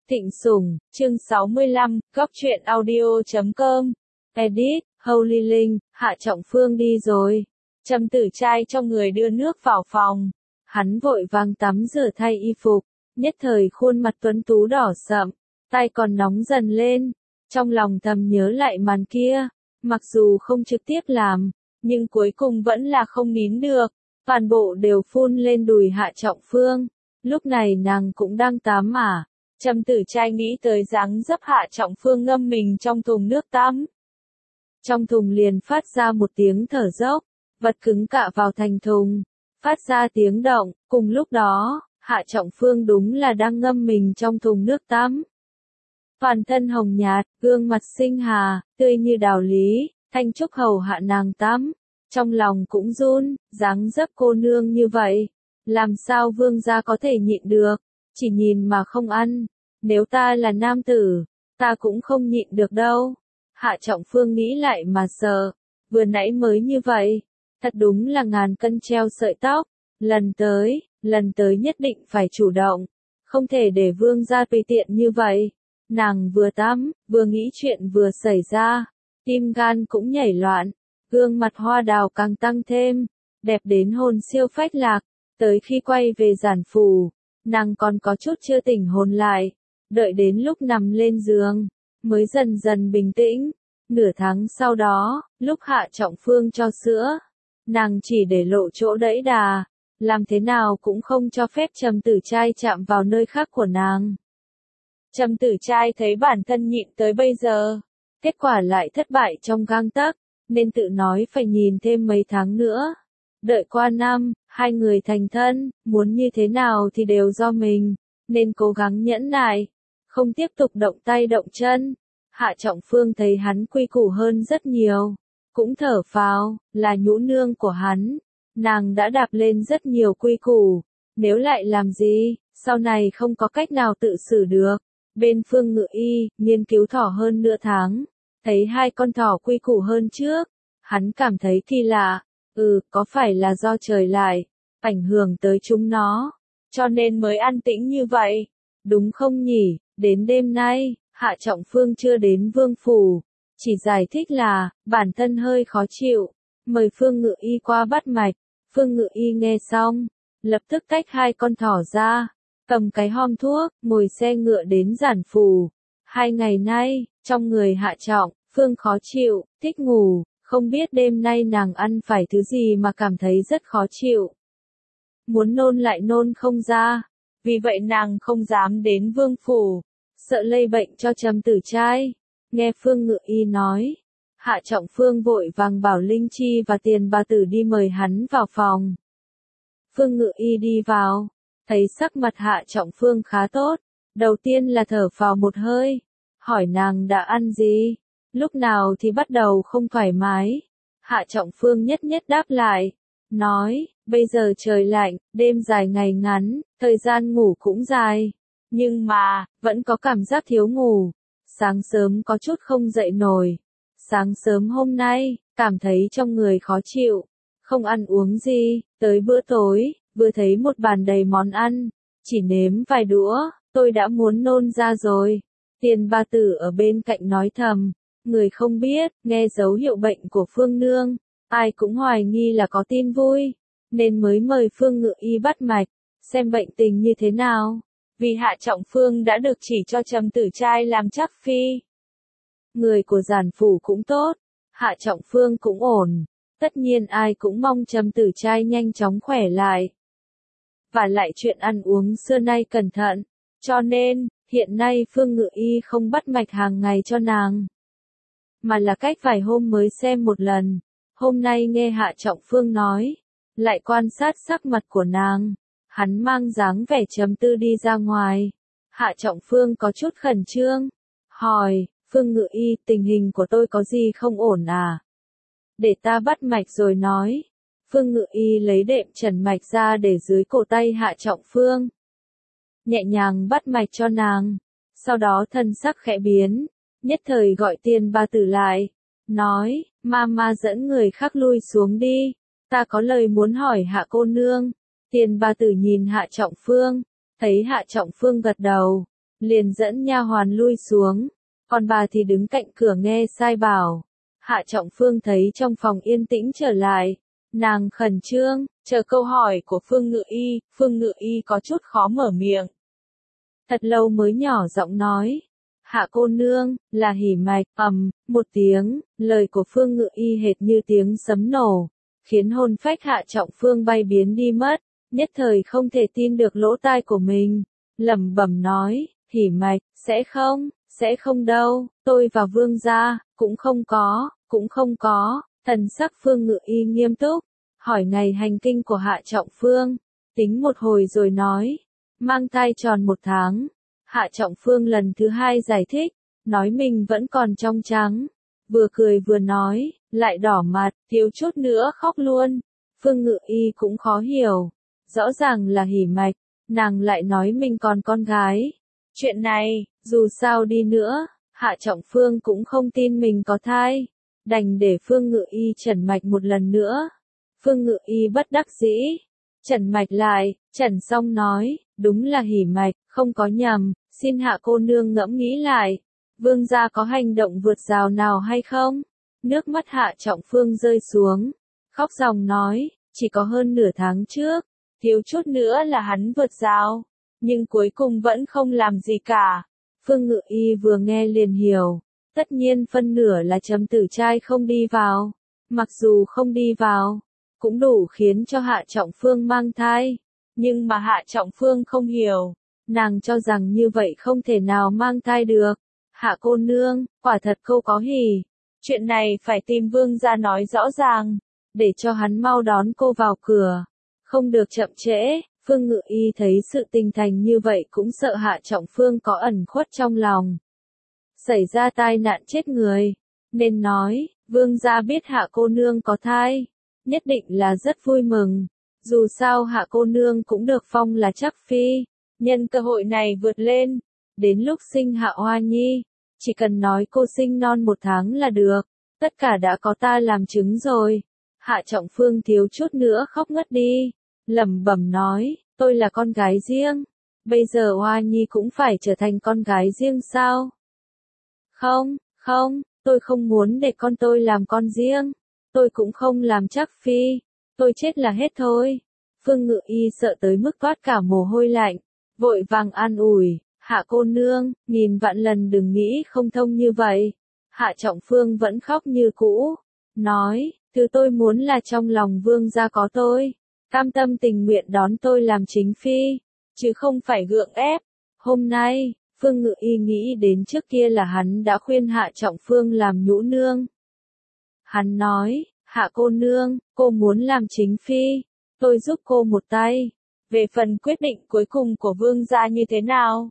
Thịnh Sủng, chương 65, góc truyện audio.com. Edit, Holy Linh, Hạ Trọng Phương đi rồi. Trầm Tử Trai cho người đưa nước vào phòng. Hắn vội vàng tắm rửa thay y phục, nhất thời khuôn mặt tuấn tú đỏ sậm, tay còn nóng dần lên. Trong lòng thầm nhớ lại màn kia, mặc dù không trực tiếp làm, nhưng cuối cùng vẫn là không nín được, toàn bộ đều phun lên đùi Hạ Trọng Phương. Lúc này nàng cũng đang tắm mà. Trầm Tử Trai nghĩ tới dáng dấp Hạ Trọng Phương ngâm mình trong thùng nước tắm. Trong thùng liền phát ra một tiếng thở dốc, vật cứng cạ vào thành thùng, phát ra tiếng động, cùng lúc đó, Hạ Trọng Phương đúng là đang ngâm mình trong thùng nước tắm. Toàn thân hồng nhạt, gương mặt xinh hà, tươi như đào lý, Thanh Trúc hầu hạ nàng tắm, trong lòng cũng run, dáng dấp cô nương như vậy, làm sao vương gia có thể nhịn được, chỉ nhìn mà không ăn, nếu ta là nam tử, ta cũng không nhịn được đâu. Hạ Trọng Phương nghĩ lại mà sợ, vừa nãy mới như vậy, thật đúng là ngàn cân treo sợi tóc, lần tới nhất định phải chủ động, không thể để vương gia tùy tiện như vậy. Nàng vừa tắm, vừa nghĩ chuyện vừa xảy ra, tim gan cũng nhảy loạn, gương mặt hoa đào càng tăng thêm, đẹp đến hồn siêu phách lạc, tới khi quay về giản phủ, nàng còn có chút chưa tỉnh hồn lại, đợi đến lúc nằm lên giường, mới dần dần bình tĩnh. Nửa tháng sau đó, lúc Hạ Trọng Phương cho sữa, nàng chỉ để lộ chỗ đẫy đà, làm thế nào cũng không cho phép Trầm Tử Trai chạm vào nơi khác của nàng. Trầm Tử Trai thấy bản thân nhịn tới bây giờ, kết quả lại thất bại trong gang tấc, nên tự nói phải nhìn thêm mấy tháng nữa. Đợi qua năm, hai người thành thân, muốn như thế nào thì đều do mình, nên cố gắng nhẫn nại, không tiếp tục động tay động chân. Hạ Trọng Phương thấy hắn quy củ hơn rất nhiều, cũng thở phào, là nhũ nương của hắn, nàng đã đạp lên rất nhiều quy củ, nếu lại làm gì, sau này không có cách nào tự xử được. Bên Phương Ngự Y, nghiên cứu thỏ hơn nửa tháng, thấy hai con thỏ quy củ hơn trước, hắn cảm thấy kỳ lạ, có phải là do trời lại, ảnh hưởng tới chúng nó, cho nên mới an tĩnh như vậy, đúng không nhỉ? Đến đêm nay, Hạ Trọng Phương chưa đến vương phủ, chỉ giải thích là, bản thân hơi khó chịu, mời Phương Ngự Y qua bắt mạch. Phương Ngự Y nghe xong, lập tức tách hai con thỏ ra, cầm cái hòm thuốc, ngồi xe ngựa đến giản phủ. 2 ngày nay, trong người Hạ Trọng Phương khó chịu, thích ngủ, không biết đêm nay nàng ăn phải thứ gì mà cảm thấy rất khó chịu. Muốn nôn lại nôn không ra, vì vậy nàng không dám đến vương phủ, sợ lây bệnh cho Trầm Tử Trai. Nghe Phương Ngự Y nói, Hạ Trọng Phương vội vàng bảo Linh Chi và Tiền bà tử đi mời hắn vào phòng. Phương Ngự Y đi vào, thấy sắc mặt Hạ Trọng Phương khá tốt, đầu tiên là thở phào một hơi, hỏi nàng đã ăn gì, lúc nào thì bắt đầu không thoải mái. Hạ Trọng Phương nhất nhất đáp lại, nói, bây giờ trời lạnh, đêm dài ngày ngắn, thời gian ngủ cũng dài, nhưng mà, vẫn có cảm giác thiếu ngủ, sáng sớm có chút không dậy nổi, sáng sớm hôm nay, cảm thấy trong người khó chịu, không ăn uống gì, tới bữa tối, vừa thấy một bàn đầy món ăn, chỉ nếm vài đũa, tôi đã muốn nôn ra rồi. Tiền bà tử ở bên cạnh nói thầm, người không biết, nghe dấu hiệu bệnh của Phương Nương, ai cũng hoài nghi là có tin vui, nên mới mời Phương Ngự Y bắt mạch, xem bệnh tình như thế nào. Vì Hạ Trọng Phương đã được chỉ cho Trầm Tử Trai làm trắc phi. Người của giản phủ cũng tốt, Hạ Trọng Phương cũng ổn, tất nhiên ai cũng mong Trầm Tử Trai nhanh chóng khỏe lại. Và lại chuyện ăn uống xưa nay cẩn thận, cho nên, hiện nay Phương Ngự Y không bắt mạch hàng ngày cho nàng, mà là cách vài hôm mới xem một lần. Hôm nay nghe Hạ Trọng Phương nói, lại quan sát sắc mặt của nàng, hắn mang dáng vẻ trầm tư đi ra ngoài. Hạ Trọng Phương có chút khẩn trương, hỏi, Phương Ngự Y, tình hình của tôi có gì không ổn à? Để ta bắt mạch rồi nói. Phương Ngự Y lấy đệm trần mạch ra để dưới cổ tay Hạ Trọng Phương, nhẹ nhàng bắt mạch cho nàng, sau đó thân sắc khẽ biến, nhất thời gọi Tiền bà tử lại, nói, Mama dẫn người khác lui xuống đi, ta có lời muốn hỏi Hạ cô nương. Tiền bà tử nhìn Hạ Trọng Phương, thấy Hạ Trọng Phương gật đầu, liền dẫn nha hoàn lui xuống, còn bà thì đứng cạnh cửa nghe sai bảo. Hạ Trọng Phương thấy trong phòng yên tĩnh trở lại, nàng khẩn trương, chờ câu hỏi của Phương Ngự Y có chút khó mở miệng. Thật lâu mới nhỏ giọng nói, Hạ cô nương, là hỉ mạch, một tiếng, lời của Phương Ngự Y hệt như tiếng sấm nổ, khiến hồn phách Hạ Trọng Phương bay biến đi mất, nhất thời không thể tin được lỗ tai của mình, lẩm bẩm nói, hỉ mạch, sẽ không đâu, tôi và Vương gia, cũng không có, thần sắc Phương Ngự Y nghiêm túc, hỏi ngày hành kinh của Hạ Trọng Phương, tính một hồi rồi nói, mang thai tròn 1 tháng. Hạ Trọng Phương lần thứ 2 giải thích, nói mình vẫn còn trong trắng, vừa cười vừa nói, lại đỏ mặt, thiếu chút nữa khóc luôn. Phương Ngự Y cũng khó hiểu, rõ ràng là hỉ mạch, nàng lại nói mình còn con gái. Chuyện này, dù sao đi nữa, Hạ Trọng Phương cũng không tin mình có thai, đành để Phương Ngự Y chẩn mạch một lần nữa. Phương Ngự Y bất đắc dĩ, chẩn mạch lại, chẩn xong nói, đúng là hỉ mạch, không có nhầm, xin Hạ cô nương ngẫm nghĩ lại, Vương gia có hành động vượt rào nào hay không? Nước mắt Hạ Trọng Phương rơi xuống, khóc ròng nói, chỉ có hơn nửa tháng trước, thiếu chút nữa là hắn vượt rào, nhưng cuối cùng vẫn không làm gì cả. Phương Ngự Y vừa nghe liền hiểu, tất nhiên phân nửa là Trầm Tử Trai không đi vào, mặc dù không đi vào, cũng đủ khiến cho Hạ Trọng Phương mang thai, nhưng mà Hạ Trọng Phương không hiểu, nàng cho rằng như vậy không thể nào mang thai được. Hạ cô nương, quả thật cô có hỉ, chuyện này phải tìm Vương gia nói rõ ràng, để cho hắn mau đón cô vào cửa, không được chậm trễ. Phương Ngự Y thấy sự tình thành như vậy cũng sợ Hạ Trọng Phương có ẩn khuất trong lòng, xảy ra tai nạn chết người, nên nói, Vương gia biết Hạ cô nương có thai, nhất định là rất vui mừng, dù sao Hạ cô nương cũng được phong là chắc phi, nhân cơ hội này vượt lên, đến lúc sinh Hạ Hoa Nhi, chỉ cần nói cô sinh non 1 tháng là được, tất cả đã có ta làm chứng rồi. Hạ Trọng Phương thiếu chút nữa khóc ngất đi, lẩm bẩm nói, tôi là con gái riêng, bây giờ Hoa Nhi cũng phải trở thành con gái riêng sao? Không, tôi không muốn để con tôi làm con riêng, tôi cũng không làm chắc phi, tôi chết là hết thôi. Phương Ngự Y sợ tới mức toát cả mồ hôi lạnh, vội vàng an ủi, Hạ cô nương, nghìn vạn lần đừng nghĩ không thông như vậy. Hạ Trọng Phương vẫn khóc như cũ, nói, thứ tôi muốn là trong lòng Vương gia có tôi, cam tâm tình nguyện đón tôi làm chính phi, chứ không phải gượng ép. Hôm nay, Phương Ngự Y nghĩ đến trước kia là hắn đã khuyên Hạ Trọng Phương làm nhũ nương. Hắn nói, Hạ cô nương, cô muốn làm chính phi, tôi giúp cô một tay. Về phần quyết định cuối cùng của Vương gia như thế nào,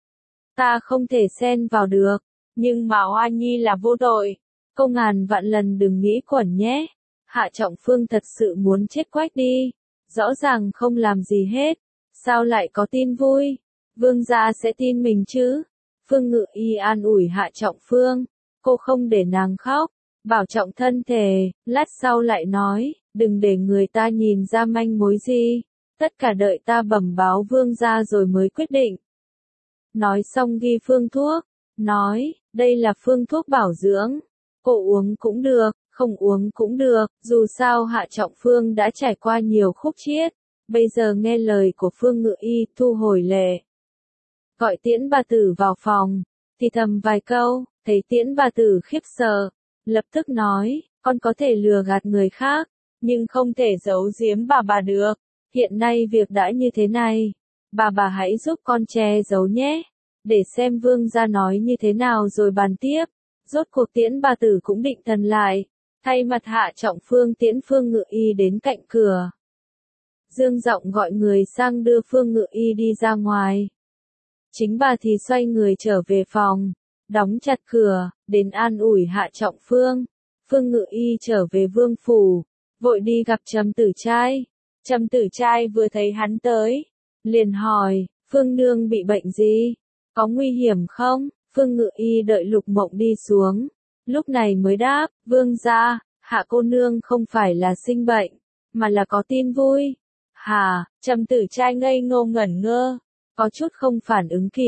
ta không thể xen vào được, nhưng mà Hoa Nhi là vô tội, cô ngàn vạn lần đừng nghĩ quẩn nhé. Hạ Trọng Phương thật sự muốn chết quách đi, rõ ràng không làm gì hết, sao lại có tin vui, Vương gia sẽ tin mình chứ. Phương Ngự Y an ủi Hạ Trọng Phương, cô không để nàng khóc, bảo trọng thân thể, lát sau lại nói, đừng để người ta nhìn ra manh mối gì, tất cả đợi ta bẩm báo Vương gia rồi mới quyết định. Nói xong ghi phương thuốc, nói, đây là phương thuốc bảo dưỡng, cô uống cũng được, không uống cũng được, dù sao Hạ Trọng Phương đã trải qua nhiều khúc chiết, bây giờ nghe lời của Phương Ngự Y thu hồi lệ. Gọi Tiễn bà tử vào phòng, thì thầm vài câu, thấy Tiễn bà tử khiếp sợ, lập tức nói, con có thể lừa gạt người khác, nhưng không thể giấu giếm bà được, hiện nay việc đã như thế này, bà hãy giúp con che giấu nhé, để xem Vương gia nói như thế nào rồi bàn tiếp. Rốt cuộc Tiễn bà tử cũng định thần lại, thay mặt Hạ Trọng Phương tiễn Phương Ngự Y đến cạnh cửa. Dương giọng gọi người sang đưa Phương Ngự Y đi ra ngoài. Chính bà thì xoay người trở về phòng, đóng chặt cửa, đến an ủi Hạ Trọng Phương. Phương Ngự Y trở về vương phủ, vội đi gặp Trầm Tử Trai. Trầm Tử Trai vừa thấy hắn tới, liền hỏi, Phương nương bị bệnh gì? Có nguy hiểm không? Phương Ngự Y đợi Lục Mộng đi xuống, lúc này mới đáp, Vương gia, Hạ cô nương không phải là sinh bệnh, mà là có tin vui. Hả? Trầm Tử Trai ngây ngô ngẩn ngơ, có chút không phản ứng kịp,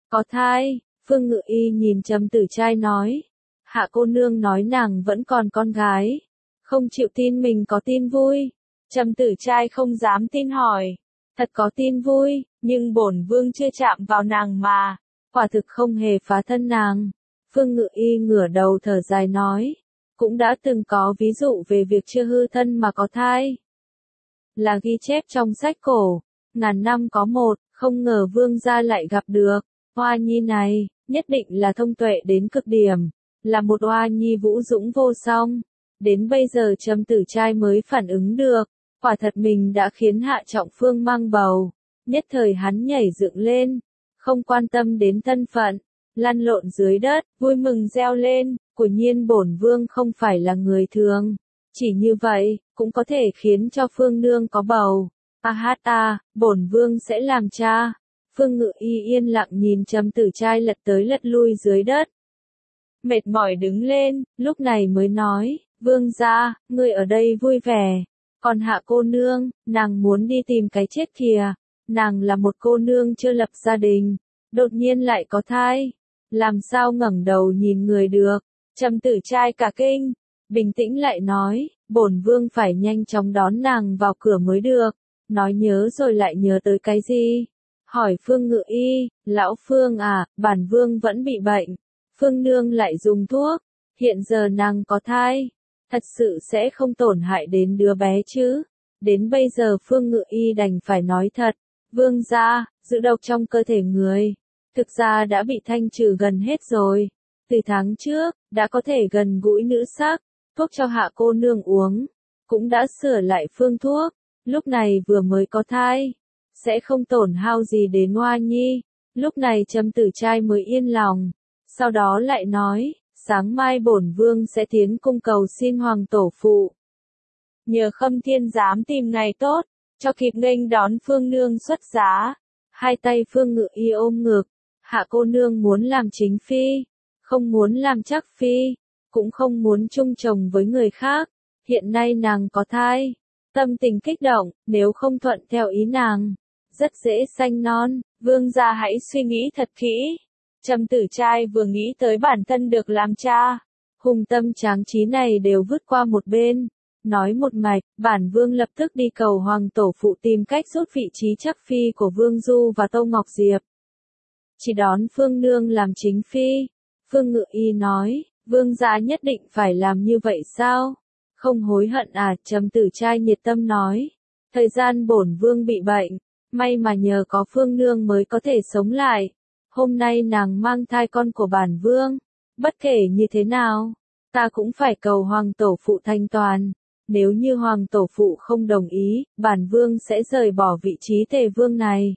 Có thai, Phương Ngự Y nhìn Trầm Tử Trai nói. Hạ cô nương nói nàng vẫn còn con gái. Không chịu tin mình có tin vui. Trầm Tử Trai không dám tin hỏi. Thật có tin vui, nhưng bổn vương chưa chạm vào nàng mà. Quả thực không hề phá thân nàng. Phương Ngự Y ngửa đầu thở dài nói. Cũng đã từng có ví dụ về việc chưa hư thân mà có thai. Là ghi chép trong sách cổ. Ngàn năm có một, không ngờ vương gia lại gặp được. Oa nhi này, nhất định là thông tuệ đến cực điểm. Là một oa nhi vũ dũng vô song. Đến bây giờ Trầm Tử Trai mới phản ứng được. Quả thật mình đã khiến Hạ Trọng Phương mang bầu. Nhất thời hắn nhảy dựng lên. Không quan tâm đến thân phận. Lăn lộn dưới đất, vui mừng reo lên. Quả nhiên bổn vương không phải là người thường. Chỉ như vậy, cũng có thể khiến cho Phương Nương có bầu. Bổn vương sẽ làm cha. Phương Ngự Y yên lặng nhìn Trầm Tử Trai lật tới lật lui dưới đất. Mệt mỏi đứng lên, lúc này mới nói, vương gia, ngươi ở đây vui vẻ. Còn Hạ cô nương, nàng muốn đi tìm cái chết kìa. Nàng là một cô nương chưa lập gia đình, đột nhiên lại có thai. Làm sao ngẩng đầu nhìn người được. Trầm Tử Trai cả kinh, bình tĩnh lại nói, bổn vương phải nhanh chóng đón nàng vào cửa mới được. Nói nhớ rồi lại nhớ tới cái gì? Hỏi Phương Ngự Y, lão Phương à, bản vương vẫn bị bệnh. Phương Nương lại dùng thuốc, hiện giờ nàng có thai. Thật sự sẽ không tổn hại đến đứa bé chứ? Đến bây giờ Phương Ngự Y đành phải nói thật. Vương gia, dự độc trong cơ thể người. Thực ra đã bị thanh trừ gần hết rồi. Từ tháng trước, đã có thể gần gũi nữ sắc. Thuốc cho Hạ cô nương uống. Cũng đã sửa lại phương thuốc. Lúc này vừa mới có thai. Sẽ không tổn hao gì đến Hoa Nhi. Lúc này Trầm Tử Trai mới yên lòng. Sau đó lại nói, sáng mai bổn vương sẽ tiến cung cầu xin hoàng tổ phụ. Nhờ Khâm Thiên giám tìm ngày tốt, cho kịp nghênh đón Phương Nương xuất giá. Hai tay Phương Ngự Y ôm ngực. Hạ cô nương muốn làm chính phi. Không muốn làm chắc phi. Cũng không muốn chung chồng với người khác. Hiện nay nàng có thai. Tâm tình kích động, nếu không thuận theo ý nàng. Rất dễ sanh non, vương gia hãy suy nghĩ thật kỹ. Trầm Tử Trai vừa nghĩ tới bản thân được làm cha. Hùng tâm tráng trí này đều vứt qua một bên. Nói một mạch, bản vương lập tức đi cầu hoàng tổ phụ tìm cách rút vị trí chắc phi của Vương Du và Tô Ngọc Diệp. Chỉ đón Phương Nương làm chính phi. Phương Ngự Y nói, vương gia nhất định phải làm như vậy sao? Không hối hận à? Trầm Tử Trai nhiệt tâm nói. Thời gian bổn vương bị bệnh. May mà nhờ có Phương Nương mới có thể sống lại. Hôm nay nàng mang thai con của bản vương. Bất kể như thế nào, ta cũng phải cầu hoàng tổ phụ thanh toàn. Nếu như hoàng tổ phụ không đồng ý, bản vương sẽ rời bỏ vị trí tề vương này.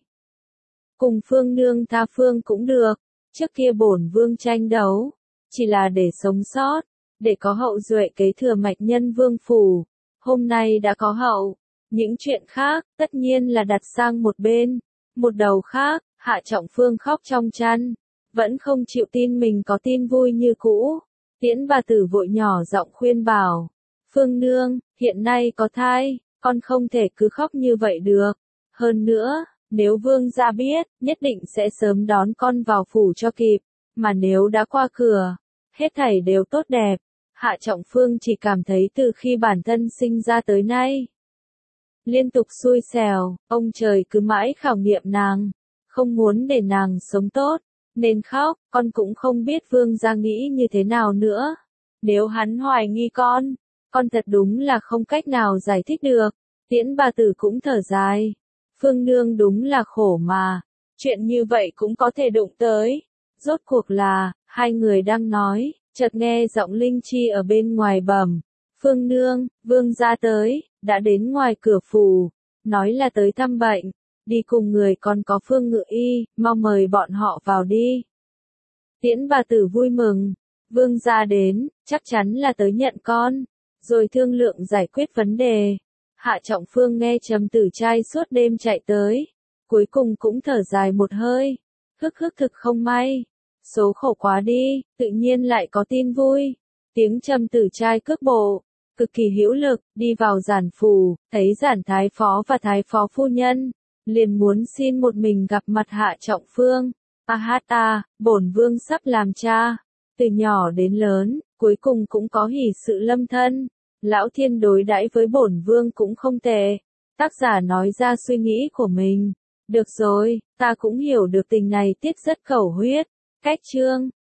Cùng Phương Nương tha phương cũng được. Trước kia bổn vương tranh đấu, chỉ là để sống sót, để có hậu duệ kế thừa mạch nhân vương phủ. Hôm nay đã có hậu. Những chuyện khác, tất nhiên là đặt sang một bên. Một đầu khác, Hạ Trọng Phương khóc trong chăn. Vẫn không chịu tin mình có tin vui như cũ. Tiễn bà tử vội nhỏ giọng khuyên bảo. Phương Nương, hiện nay có thai, con không thể cứ khóc như vậy được. Hơn nữa, nếu vương gia biết, nhất định sẽ sớm đón con vào phủ cho kịp. Mà nếu đã qua cửa, hết thảy đều tốt đẹp. Hạ Trọng Phương chỉ cảm thấy từ khi bản thân sinh ra tới nay. Liên tục xui xẻo, ông trời cứ mãi khảo nghiệm nàng. Không muốn để nàng sống tốt, nên khóc, con cũng không biết vương gia nghĩ như thế nào nữa. Nếu hắn hoài nghi con thật đúng là không cách nào giải thích được. Tiễn bà tử cũng thở dài. Phương Nương đúng là khổ mà. Chuyện như vậy cũng có thể đụng tới. Rốt cuộc là, hai người đang nói, chợt nghe giọng Linh Chi ở bên ngoài bẩm. Phương Nương, vương gia tới, đã đến ngoài cửa phủ. Nói là tới thăm bệnh. Đi cùng người còn có Phương Ngự Y, mau mời bọn họ vào đi. Tiễn bà tử vui mừng. Vương gia đến, chắc chắn là tới nhận con. Rồi thương lượng giải quyết vấn đề. Hạ Trọng Phương nghe Trầm Tử Trai suốt đêm chạy tới. Cuối cùng cũng thở dài một hơi. Thực không may. Số khổ quá đi, tự nhiên lại có tin vui. Tiếng Trầm Tử Trai cước bộ. Cực kỳ hữu lực, đi vào giản phủ, thấy giản thái phó và thái phó phu nhân. Liền muốn xin một mình gặp mặt Hạ Trọng Phương. Bổn vương sắp làm cha. Từ nhỏ đến lớn, cuối cùng cũng có hỷ sự lâm thân. Lão thiên đối đãi với bổn vương cũng không tệ. Tác giả nói ra suy nghĩ của mình. Được rồi, ta cũng hiểu được tình này tiết rất khẩu huyết. Cách chương